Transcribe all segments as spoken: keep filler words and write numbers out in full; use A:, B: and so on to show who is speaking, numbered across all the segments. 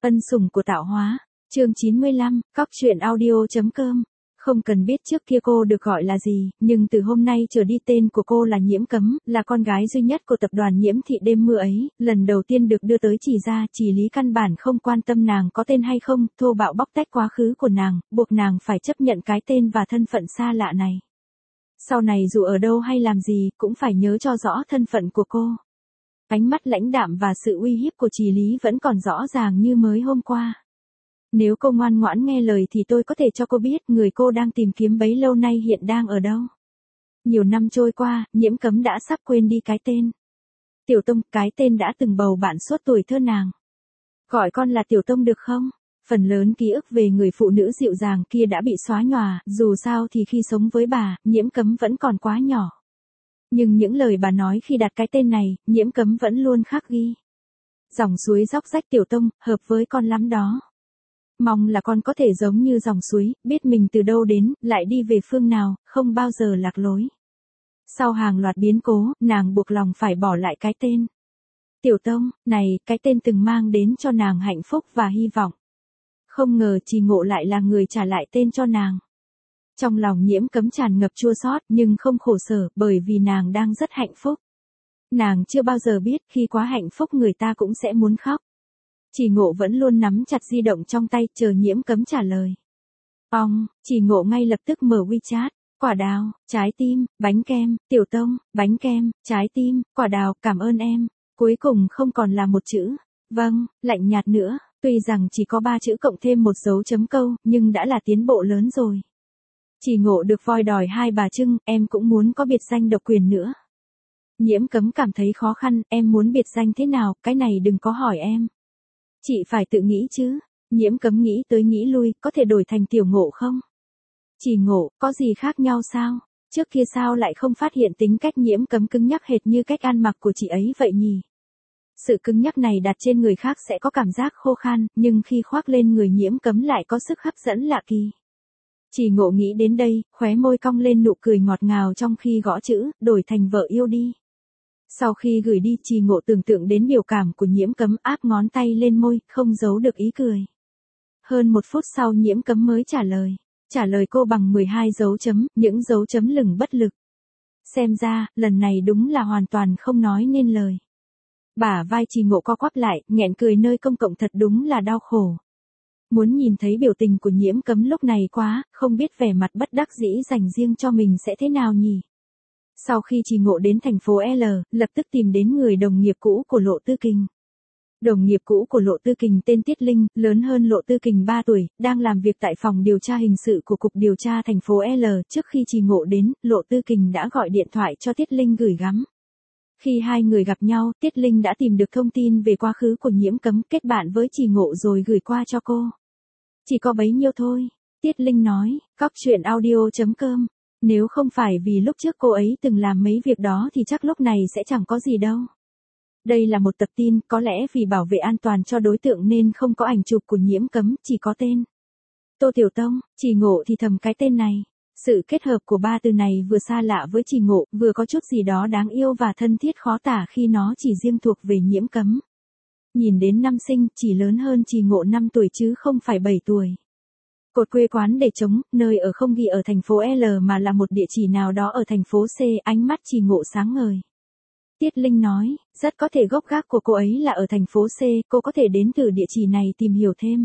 A: Ân sủng của tạo hóa. Chương chín mươi lăm, cóc truyện audio.com. Không cần biết trước kia cô được gọi là gì, nhưng từ hôm nay trở đi tên của cô là Nhiễm Cấm, là con gái duy nhất của tập đoàn Nhiễm Thị đêm mưa ấy, lần đầu tiên được đưa tới Chỉ ra, Chỉ Lý căn bản không quan tâm nàng có tên hay không, thô bạo bóc tách quá khứ của nàng, buộc nàng phải chấp nhận cái tên và thân phận xa lạ này. Sau này dù ở đâu hay làm gì, cũng phải nhớ cho rõ thân phận của cô. Ánh mắt lãnh đạm và sự uy hiếp của Chỉ Lý vẫn còn rõ ràng như mới hôm qua. Nếu cô ngoan ngoãn nghe lời thì tôi có thể cho cô biết người cô đang tìm kiếm bấy lâu nay hiện đang ở đâu. Nhiều năm trôi qua, Nhiễm Cấm đã sắp quên đi cái tên. Tiểu Tông, cái tên đã từng bầu bạn suốt tuổi thơ nàng. Gọi con là Tiểu Tông được không? Phần lớn ký ức về người phụ nữ dịu dàng kia đã bị xóa nhòa, dù sao thì khi sống với bà, Nhiễm Cấm vẫn còn quá nhỏ. Nhưng những lời bà nói khi đặt cái tên này, Nhiễm Cấm vẫn luôn khắc ghi. Dòng suối róc rách Tiểu Tông, hợp với con lắm đó. Mong là con có thể giống như dòng suối, biết mình từ đâu đến, lại đi về phương nào, không bao giờ lạc lối. Sau hàng loạt biến cố, nàng buộc lòng phải bỏ lại cái tên. Tiểu Tông, này, cái tên từng mang đến cho nàng hạnh phúc và hy vọng. Không ngờ Trì Ngộ lại là người trả lại tên cho nàng. Trong lòng Nhiễm Cấm tràn ngập chua xót nhưng không khổ sở bởi vì nàng đang rất hạnh phúc. Nàng chưa bao giờ biết khi quá hạnh phúc người ta cũng sẽ muốn khóc. Trì Ngộ vẫn luôn nắm chặt di động trong tay chờ Nhiễm Cấm trả lời. Ong, Trì Ngộ ngay lập tức mở WeChat, quả đào, trái tim, bánh kem, Tiểu Tông, bánh kem, trái tim, quả đào, cảm ơn em. Cuối cùng không còn là một chữ, vâng, lạnh nhạt nữa, tuy rằng chỉ có ba chữ cộng thêm một dấu chấm câu, nhưng đã là tiến bộ lớn rồi. Trì Ngộ được voi đòi hai bà trưng, em cũng muốn có biệt danh độc quyền nữa. Nhiễm Cấm cảm thấy khó khăn, em muốn biệt danh thế nào, cái này đừng có hỏi em. Chị phải tự nghĩ chứ. Nhiễm Cấm nghĩ tới nghĩ lui, có thể đổi thành Tiểu Ngộ không? Trì Ngộ, có gì khác nhau sao? Trước kia sao lại không phát hiện tính cách Nhiễm Cấm cứng nhắc hệt như cách ăn mặc của chị ấy vậy nhỉ? Sự cứng nhắc này đặt trên người khác sẽ có cảm giác khô khan, nhưng khi khoác lên người Nhiễm Cấm lại có sức hấp dẫn lạ kỳ. Trì Ngộ nghĩ đến đây, khóe môi cong lên nụ cười ngọt ngào trong khi gõ chữ, đổi thành vợ yêu đi. Sau khi gửi đi, Trì Ngộ tưởng tượng đến biểu cảm của Nhiễm Cấm, áp ngón tay lên môi, không giấu được ý cười. Hơn một phút sau Nhiễm Cấm mới trả lời. Trả lời cô bằng mười hai dấu chấm, những dấu chấm lửng bất lực. Xem ra, lần này đúng là hoàn toàn không nói nên lời. Bả vai Trì Ngộ co quắp lại, nghẹn cười nơi công cộng thật đúng là đau khổ. Muốn nhìn thấy biểu tình của Nhiễm Cấm lúc này quá, không biết vẻ mặt bất đắc dĩ dành riêng cho mình sẽ thế nào nhỉ. Sau khi Trì Ngộ đến thành phố L, lập tức tìm đến người đồng nghiệp cũ của Lộ Tư Kình. Đồng nghiệp cũ của Lộ Tư Kình tên Tiết Linh, lớn hơn Lộ Tư Kình ba tuổi, đang làm việc tại phòng điều tra hình sự của Cục Điều tra thành phố L. Trước khi Trì Ngộ đến, Lộ Tư Kình đã gọi điện thoại cho Tiết Linh gửi gắm. Khi hai người gặp nhau, Tiết Linh đã tìm được thông tin về quá khứ của Nhiễm Cấm, kết bạn với Trì Ngộ rồi gửi qua cho cô. Chỉ có bấy nhiêu thôi, Tiết Linh nói, cóc truyện audio.com. Nếu không phải vì lúc trước cô ấy từng làm mấy việc đó thì chắc lúc này sẽ chẳng có gì đâu. Đây là một tập tin, có lẽ vì bảo vệ an toàn cho đối tượng nên không có ảnh chụp của Nhiễm Cấm, chỉ có tên. Tô Tiểu Tông, Trì Ngộ thì thầm cái tên này. Sự kết hợp của ba từ này vừa xa lạ với Trì Ngộ, vừa có chút gì đó đáng yêu và thân thiết khó tả khi nó chỉ riêng thuộc về Nhiễm Cấm. Nhìn đến năm sinh, chỉ lớn hơn Trì Ngộ năm tuổi chứ không phải bảy tuổi. Cột quê quán để trống, nơi ở không ghi ở thành phố L mà là một địa chỉ nào đó ở thành phố C, ánh mắt Trì Ngộ sáng ngời. Tiết Linh nói, rất có thể gốc gác của cô ấy là ở thành phố C, cô có thể đến từ địa chỉ này tìm hiểu thêm.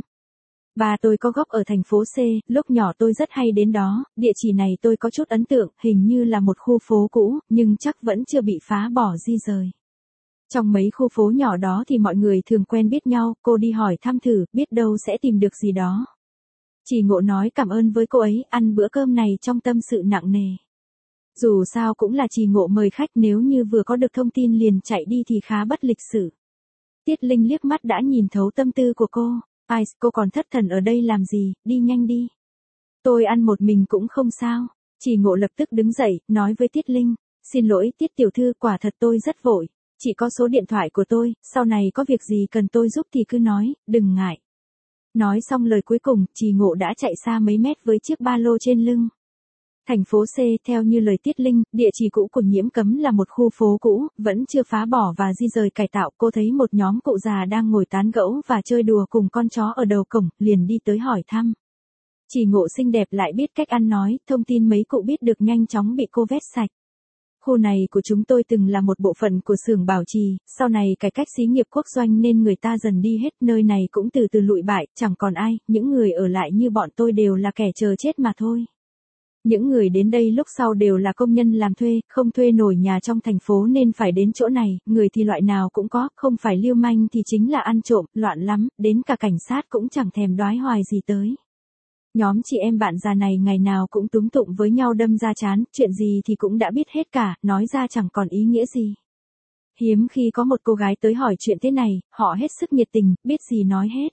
A: Bà tôi có gốc ở thành phố C, lúc nhỏ tôi rất hay đến đó, địa chỉ này tôi có chút ấn tượng, hình như là một khu phố cũ, nhưng chắc vẫn chưa bị phá bỏ di rời. Trong mấy khu phố nhỏ đó thì mọi người thường quen biết nhau, cô đi hỏi thăm thử, biết đâu sẽ tìm được gì đó. Trì Ngộ nói cảm ơn với cô ấy, ăn bữa cơm này trong tâm sự nặng nề. Dù sao cũng là Trì Ngộ mời khách, nếu như vừa có được thông tin liền chạy đi thì khá bất lịch sự. Tiết Linh liếc mắt đã nhìn thấu tâm tư của cô. Ai, cô còn thất thần ở đây làm gì, đi nhanh đi. Tôi ăn một mình cũng không sao. Trì Ngộ lập tức đứng dậy, nói với Tiết Linh. Xin lỗi Tiết tiểu thư, quả thật tôi rất vội. Chỉ có số điện thoại của tôi, sau này có việc gì cần tôi giúp thì cứ nói, đừng ngại. Nói xong lời cuối cùng, Trì Ngộ đã chạy xa mấy mét với chiếc ba lô trên lưng. Thành phố C, theo như lời Tiết Linh, địa chỉ cũ của Nhiễm Cấm là một khu phố cũ, vẫn chưa phá bỏ và di rời cải tạo. Cô thấy một nhóm cụ già đang ngồi tán gẫu và chơi đùa cùng con chó ở đầu cổng, liền đi tới hỏi thăm. Chỉ Ngộ xinh đẹp lại biết cách ăn nói, thông tin mấy cụ biết được nhanh chóng bị cô vét sạch. Khu này của chúng tôi từng là một bộ phận của xưởng bảo trì, sau này cải cách xí nghiệp quốc doanh nên người ta dần đi hết, nơi này cũng từ từ lụi bại, chẳng còn ai, những người ở lại như bọn tôi đều là kẻ chờ chết mà thôi. Những người đến đây lúc sau đều là công nhân làm thuê, không thuê nổi nhà trong thành phố nên phải đến chỗ này, người thì loại nào cũng có, không phải lưu manh thì chính là ăn trộm, loạn lắm, đến cả cảnh sát cũng chẳng thèm đoái hoài gì tới. Nhóm chị em bạn già này ngày nào cũng túm tụng với nhau đâm ra chán, chuyện gì thì cũng đã biết hết cả, nói ra chẳng còn ý nghĩa gì. Hiếm khi có một cô gái tới hỏi chuyện thế này, họ hết sức nhiệt tình, biết gì nói hết.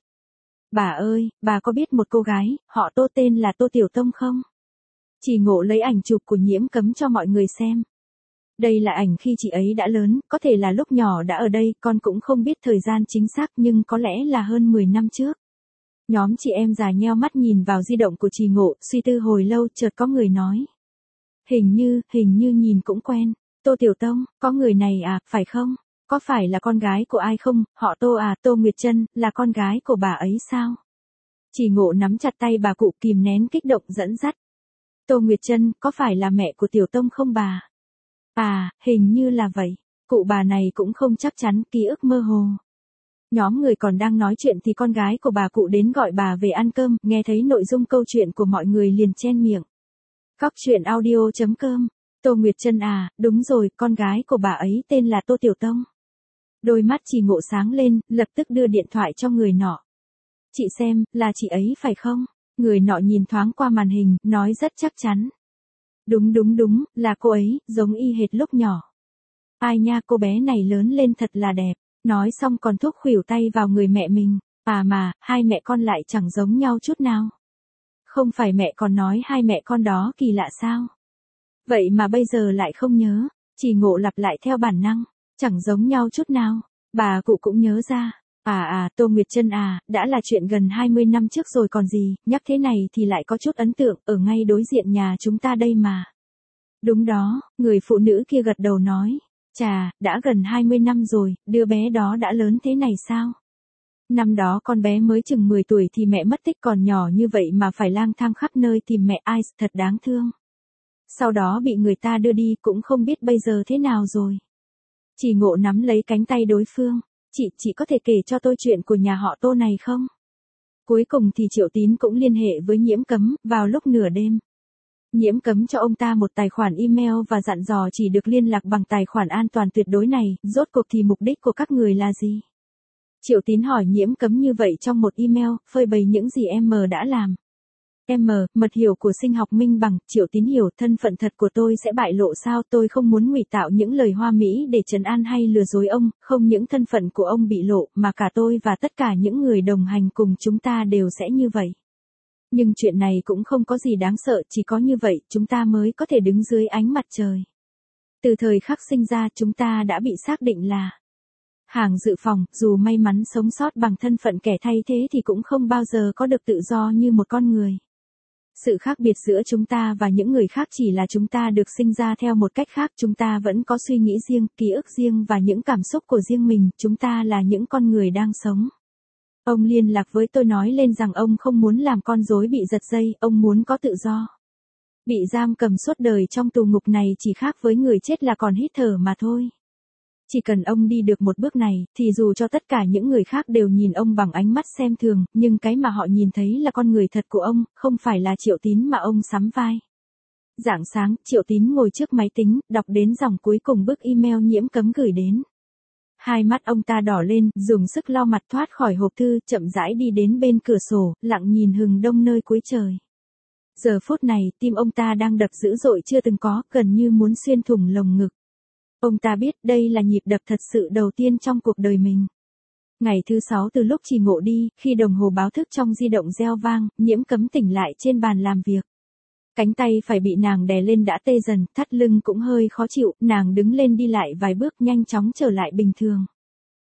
A: Bà ơi, bà có biết một cô gái, họ Tô tên là Tô Tiểu Tông không? Chỉ Ngộ lấy ảnh chụp của Nhiễm Cấm cho mọi người xem. Đây là ảnh khi chị ấy đã lớn, có thể là lúc nhỏ đã ở đây, con cũng không biết thời gian chính xác nhưng có lẽ là hơn mười năm trước. Nhóm chị em già nheo mắt nhìn vào di động của Chỉ Ngộ, suy tư hồi lâu, chợt có người nói. Hình như, hình như nhìn cũng quen. Tô Tiểu Tông, có người này à, phải không? Có phải là con gái của ai không? Họ Tô à, Tô Nguyệt Trân, là con gái của bà ấy sao? Chỉ Ngộ nắm chặt tay bà cụ kìm nén kích động dẫn dắt. Tô Nguyệt Trân, có phải là mẹ của Tiểu Tông không bà? À, hình như là vậy. Cụ bà này cũng không chắc chắn, ký ức mơ hồ. Nhóm người còn đang nói chuyện thì con gái của bà cụ đến gọi bà về ăn cơm, nghe thấy nội dung câu chuyện của mọi người liền chen miệng. Cóc truyện audio chấm com. Tô Nguyệt Trân à, đúng rồi, con gái của bà ấy tên là Tô Tiểu Tông. Đôi mắt Chỉ Ngộ sáng lên, lập tức đưa điện thoại cho người nọ. Chị xem, là chị ấy phải không? Người nọ nhìn thoáng qua màn hình, nói rất chắc chắn. Đúng đúng đúng, là cô ấy, giống y hệt lúc nhỏ. Ai nha, cô bé này lớn lên thật là đẹp. Nói xong còn thúc khuỷu tay vào người mẹ mình. À mà, hai mẹ con lại chẳng giống nhau chút nào. Không phải mẹ còn nói hai mẹ con đó kỳ lạ sao? Vậy mà bây giờ lại không nhớ. Chỉ Ngộ lặp lại theo bản năng. Chẳng giống nhau chút nào. Bà cụ cũng nhớ ra. À à, Tô Nguyệt Trân à, đã là chuyện gần hai mươi năm trước rồi còn gì, nhắc thế này thì lại có chút ấn tượng, ở ngay đối diện nhà chúng ta đây mà. Đúng đó, người phụ nữ kia gật đầu nói. Chà, đã gần hai mươi năm rồi, đứa bé đó đã lớn thế này sao? Năm đó con bé mới chừng mười tuổi thì mẹ mất tích, còn nhỏ như vậy mà phải lang thang khắp nơi tìm mẹ, ai, thật đáng thương. Sau đó bị người ta đưa đi, cũng không biết bây giờ thế nào rồi. Chỉ Ngộ nắm lấy cánh tay đối phương. Chị, chị có thể kể cho tôi chuyện của nhà họ Tô này không? Cuối cùng thì Triệu Tín cũng liên hệ với Nhiễm Cấm, vào lúc nửa đêm. Nhiễm Cấm cho ông ta một tài khoản email và dặn dò chỉ được liên lạc bằng tài khoản an toàn tuyệt đối này, rốt cuộc thì mục đích của các người là gì? Triệu Tín hỏi Nhiễm Cấm như vậy trong một email, phơi bày những gì em đã làm. M, mật hiểu của sinh học minh bằng, Triệu Tín hiểu, thân phận thật của tôi sẽ bại lộ sao, tôi không muốn ngụy tạo những lời hoa mỹ để trấn an hay lừa dối ông, không những thân phận của ông bị lộ, mà cả tôi và tất cả những người đồng hành cùng chúng ta đều sẽ như vậy. Nhưng chuyện này cũng không có gì đáng sợ, chỉ có như vậy, chúng ta mới có thể đứng dưới ánh mặt trời. Từ thời khắc sinh ra chúng ta đã bị xác định là hàng dự phòng, dù may mắn sống sót bằng thân phận kẻ thay thế thì cũng không bao giờ có được tự do như một con người. Sự khác biệt giữa chúng ta và những người khác chỉ là chúng ta được sinh ra theo một cách khác, chúng ta vẫn có suy nghĩ riêng, ký ức riêng và những cảm xúc của riêng mình, chúng ta là những con người đang sống. Ông liên lạc với tôi nói lên rằng ông không muốn làm con rối bị giật dây, ông muốn có tự do. Bị giam cầm suốt đời trong tù ngục này chỉ khác với người chết là còn hít thở mà thôi. Chỉ cần ông đi được một bước này, thì dù cho tất cả những người khác đều nhìn ông bằng ánh mắt xem thường, nhưng cái mà họ nhìn thấy là con người thật của ông, không phải là Triệu Tín mà ông sắm vai. Rạng sáng, Triệu Tín ngồi trước máy tính, đọc đến dòng cuối cùng bức email Nhiễm Cấm gửi đến. Hai mắt ông ta đỏ lên, dùng sức lau mặt thoát khỏi hộp thư, chậm rãi đi đến bên cửa sổ, lặng nhìn hừng đông nơi cuối trời. Giờ phút này, tim ông ta đang đập dữ dội chưa từng có, gần như muốn xuyên thủng lồng ngực. Ông ta biết đây là nhịp đập thật sự đầu tiên trong cuộc đời mình. Ngày thứ sáu từ lúc Chỉ Ngộ đi, khi đồng hồ báo thức trong di động reo vang, Nhiễm Cấm tỉnh lại trên bàn làm việc. Cánh tay phải bị nàng đè lên đã tê dần, thắt lưng cũng hơi khó chịu, nàng đứng lên đi lại vài bước nhanh chóng trở lại bình thường.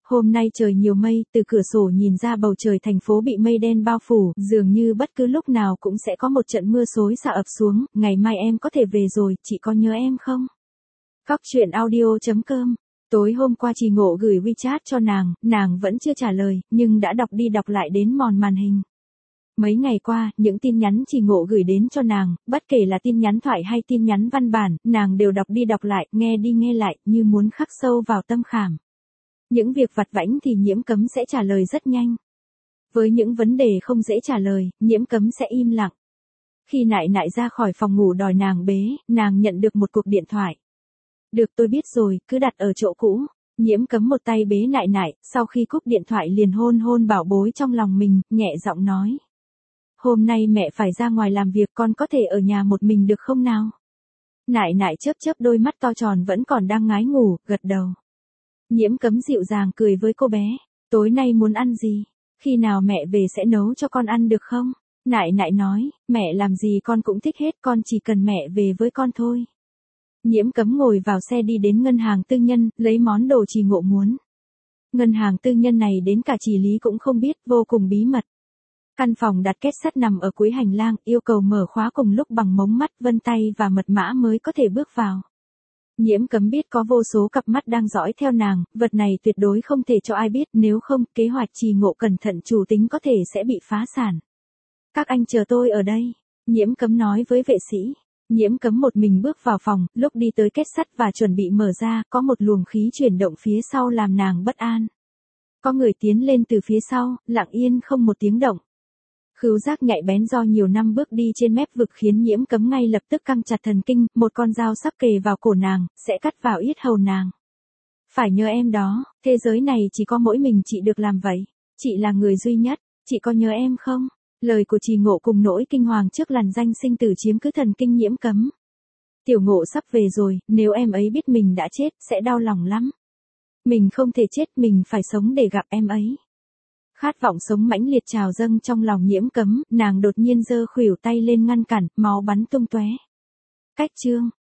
A: Hôm nay trời nhiều mây, từ cửa sổ nhìn ra bầu trời thành phố bị mây đen bao phủ, dường như bất cứ lúc nào cũng sẽ có một trận mưa xối xả ập xuống, ngày mai em có thể về rồi, chị có nhớ em không? Cóc truyện audio chấm com. Tối hôm qua Trì Ngộ gửi WeChat cho nàng, nàng vẫn chưa trả lời, nhưng đã đọc đi đọc lại đến mòn màn hình. Mấy ngày qua, những tin nhắn Trì Ngộ gửi đến cho nàng, bất kể là tin nhắn thoại hay tin nhắn văn bản, nàng đều đọc đi đọc lại, nghe đi nghe lại, như muốn khắc sâu vào tâm khảm. Những việc vặt vãnh thì Nhiễm Cấm sẽ trả lời rất nhanh. Với những vấn đề không dễ trả lời, Nhiễm Cấm sẽ im lặng. Khi Nại Nại ra khỏi phòng ngủ đòi nàng bế, nàng nhận được một cuộc điện thoại. Được, tôi biết rồi, cứ đặt ở chỗ cũ. Nhiễm Cấm một tay bế Nại Nại, sau khi cúp điện thoại liền hôn hôn bảo bối trong lòng mình, nhẹ giọng nói. Hôm nay mẹ phải ra ngoài làm việc, con có thể ở nhà một mình được không nào? Nại Nại chớp chớp đôi mắt to tròn vẫn còn đang ngái ngủ, gật đầu. Nhiễm Cấm dịu dàng cười với cô bé. Tối nay muốn ăn gì? Khi nào mẹ về sẽ nấu cho con ăn được không? Nại Nại nói, mẹ làm gì con cũng thích hết, con chỉ cần mẹ về với con thôi. Nhiễm Cấm ngồi vào xe đi đến ngân hàng tư nhân, lấy món đồ Trì Ngộ muốn. Ngân hàng tư nhân này đến cả Trì Lý cũng không biết, vô cùng bí mật. Căn phòng đặt két sắt nằm ở cuối hành lang, yêu cầu mở khóa cùng lúc bằng mống mắt, vân tay và mật mã mới có thể bước vào. Nhiễm Cấm biết có vô số cặp mắt đang dõi theo nàng, vật này tuyệt đối không thể cho ai biết, nếu không, kế hoạch Trì Ngộ cẩn thận chủ tính có thể sẽ bị phá sản. Các anh chờ tôi ở đây, Nhiễm Cấm nói với vệ sĩ. Nhiễm Cấm một mình bước vào phòng, lúc đi tới két sắt và chuẩn bị mở ra, có một luồng khí chuyển động phía sau làm nàng bất an. Có người tiến lên từ phía sau, lặng yên không một tiếng động. Khứu giác nhạy bén do nhiều năm bước đi trên mép vực khiến Nhiễm Cấm ngay lập tức căng chặt thần kinh, một con dao sắp kề vào cổ nàng, sẽ cắt vào yết hầu nàng. Phải nhớ em đó, thế giới này chỉ có mỗi mình chị được làm vậy. Chị là người duy nhất, chị có nhớ em không? Lời của Trì Ngộ cùng nỗi kinh hoàng trước làn danh sinh tử chiếm cứ thần kinh Nhiễm Cấm. Tiểu Ngộ sắp về rồi, nếu em ấy biết mình đã chết, sẽ đau lòng lắm. Mình không thể chết, mình phải sống để gặp em ấy. Khát vọng sống mãnh liệt trào dâng trong lòng Nhiễm Cấm, nàng đột nhiên giơ khuỷu tay lên ngăn cản, máu bắn tung tóe. Cách chương